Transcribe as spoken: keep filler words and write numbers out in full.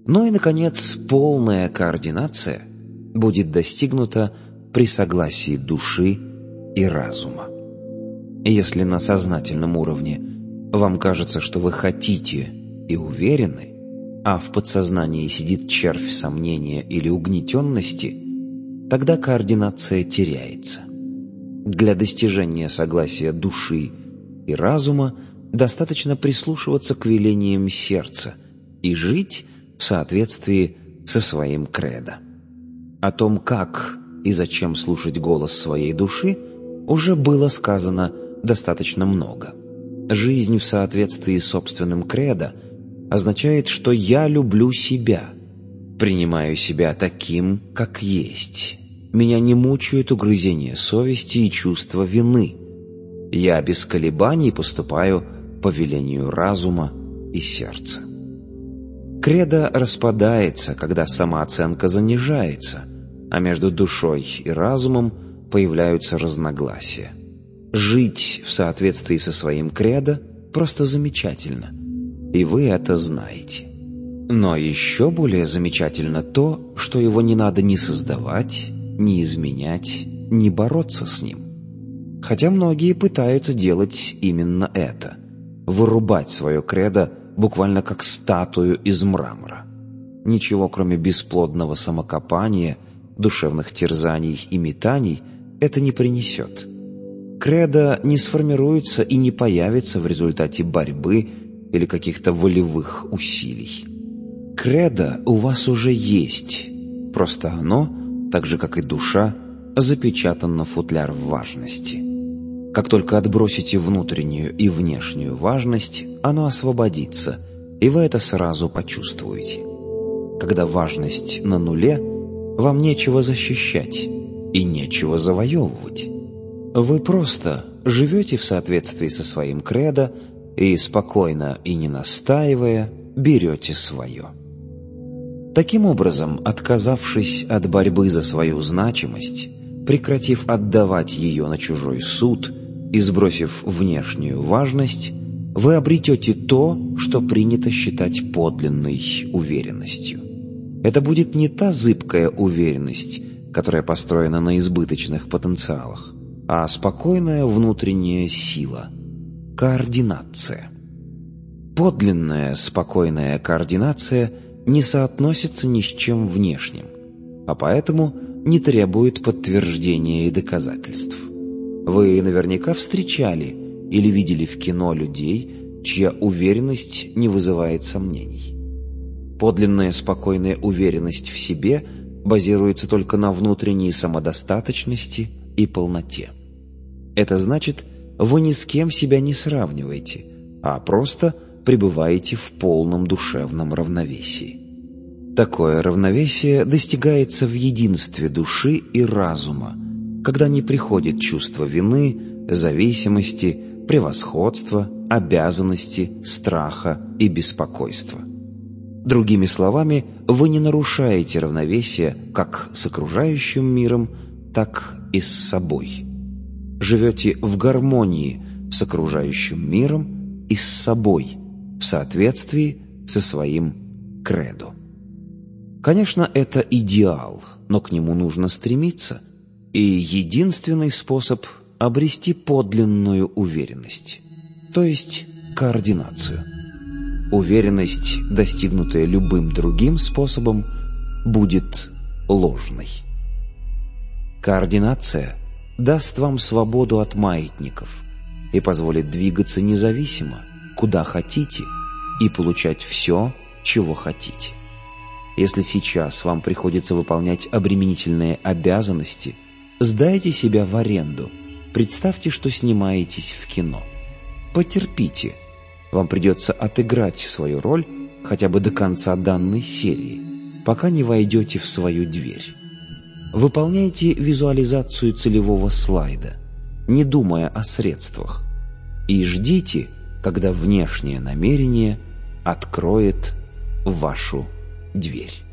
Ну и, наконец, полная координация будет достигнута при согласии души и разума. Если на сознательном уровне вам кажется, что вы хотите и уверены, а в подсознании сидит червь сомнения или угнетенности, тогда координация теряется. Для достижения согласия души и разума достаточно прислушиваться к велениям сердца и жить в соответствии со своим кредо. О том, как и зачем слушать голос своей души, уже было сказано достаточно много. Жизнь в соответствии с собственным кредо означает, что я люблю себя, принимаю себя таким, как есть. Меня не мучают угрызения совести и чувство вины. Я без колебаний поступаю по велению разума и сердца. Кредо распадается, когда самооценка занижается, а между душой и разумом появляются разногласия. Жить в соответствии со своим кредо просто замечательно, и вы это знаете. Но еще более замечательно то, что его не надо ни создавать, ни изменять, ни бороться с ним. Хотя многие пытаются делать именно это – вырубать свое кредо буквально как статую из мрамора. Ничего, кроме бесплодного самокопания, душевных терзаний и метаний, это не принесет. Кредо не сформируется и не появится в результате борьбы или каких-то волевых усилий. Кредо у вас уже есть, просто оно, так же как и душа, запечатано в футляр важности. Как только отбросите внутреннюю и внешнюю важность, оно освободится, и вы это сразу почувствуете. Когда важность на нуле, вам нечего защищать и нечего завоевывать. Вы просто живете в соответствии со своим кредо и, спокойно и не настаивая, берете свое. Таким образом, отказавшись от борьбы за свою значимость, прекратив отдавать ее на чужой суд и сбросив внешнюю важность, вы обретете то, что принято считать подлинной уверенностью. Это будет не та зыбкая уверенность, которая построена на избыточных потенциалах, а спокойная внутренняя сила – координация. Подлинная спокойная координация не соотносится ни с чем внешним, а поэтому не требует подтверждения и доказательств. Вы наверняка встречали или видели в кино людей, чья уверенность не вызывает сомнений. Подлинная спокойная уверенность в себе базируется только на внутренней самодостаточности и полноте. Это значит, вы ни с кем себя не сравниваете, а просто пребываете в полном душевном равновесии. Такое равновесие достигается в единстве души и разума, когда не приходит чувство вины, зависимости, превосходства, обязанности, страха и беспокойства. Другими словами, вы не нарушаете равновесие как с окружающим миром, так и с собой. Живете в гармонии с окружающим миром и с собой, в соответствии со своим кредо. Конечно, это идеал, но к нему нужно стремиться, и единственный способ обрести подлинную уверенность, то есть координацию. Уверенность, достигнутая любым другим способом, будет ложной. Координация даст вам свободу от маятников и позволит двигаться независимо, куда хотите, и получать все, чего хотите. Если сейчас вам приходится выполнять обременительные обязанности, сдайте себя в аренду, представьте, что снимаетесь в кино. Потерпите, вам придется отыграть свою роль хотя бы до конца данной серии, пока не войдете в свою дверь. Выполняйте визуализацию целевого слайда, не думая о средствах, и ждите, когда внешнее намерение откроет вашу дверь.